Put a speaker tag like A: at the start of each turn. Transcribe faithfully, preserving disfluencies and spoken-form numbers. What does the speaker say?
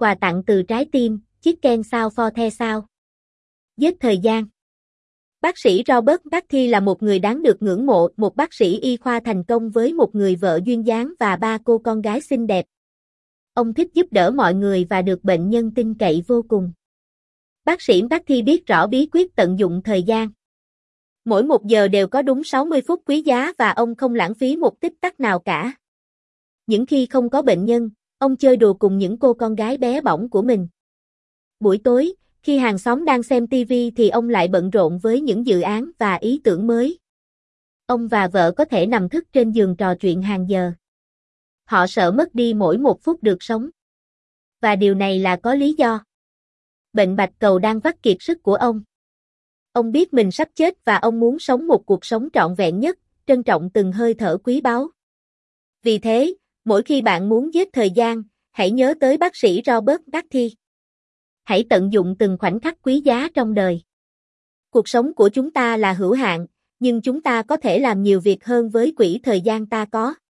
A: Quà tặng từ trái tim, Chicken sao for the sao. Giết thời gian. Bác sĩ Robert Garty là một người đáng được ngưỡng mộ, một bác sĩ y khoa thành công với một người vợ duyên dáng và ba cô con gái xinh đẹp. Ông thích giúp đỡ mọi người và được bệnh nhân tin cậy vô cùng. Bác sĩ Garty biết rõ bí quyết tận dụng thời gian. Mỗi một giờ đều có đúng sáu mươi phút quý giá và ông không lãng phí một tích tắc nào cả. Những khi không có bệnh nhân, ông chơi đùa cùng những cô con gái bé bỏng của mình. Buổi tối, khi hàng xóm đang xem ti vi thì ông lại bận rộn với những dự án và ý tưởng mới. Ông và vợ có thể nằm thức trên giường trò chuyện hàng giờ. Họ sợ mất đi mỗi một phút được sống. Và điều này là có lý do. Bệnh bạch cầu đang vắt kiệt sức của ông. Ông biết mình sắp chết và ông muốn sống một cuộc sống trọn vẹn nhất, trân trọng từng hơi thở quý báu. Vì thế, mỗi khi bạn muốn giết thời gian, hãy nhớ tới bác sĩ Robert Garty. Hãy tận dụng từng khoảnh khắc quý giá trong đời. Cuộc sống của chúng ta là hữu hạn, nhưng chúng ta có thể làm nhiều việc hơn với quỹ thời gian ta có.